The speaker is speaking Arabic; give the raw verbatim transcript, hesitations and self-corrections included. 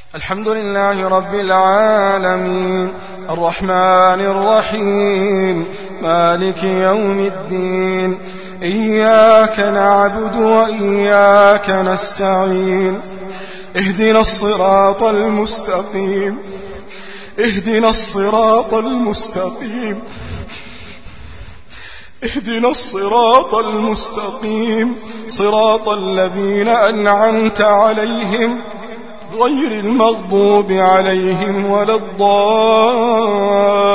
الحمد لله رب العالمين الرحمن الرحيم مالك يوم الدين إياك نعبد وإياك نستعين اهدنا الصراط المستقيم اهدنا الصراط المستقيم اهدنا الصراط المستقيم صراط الذين أنعمت عليهم غير المغضوب عليهم ولا الضالين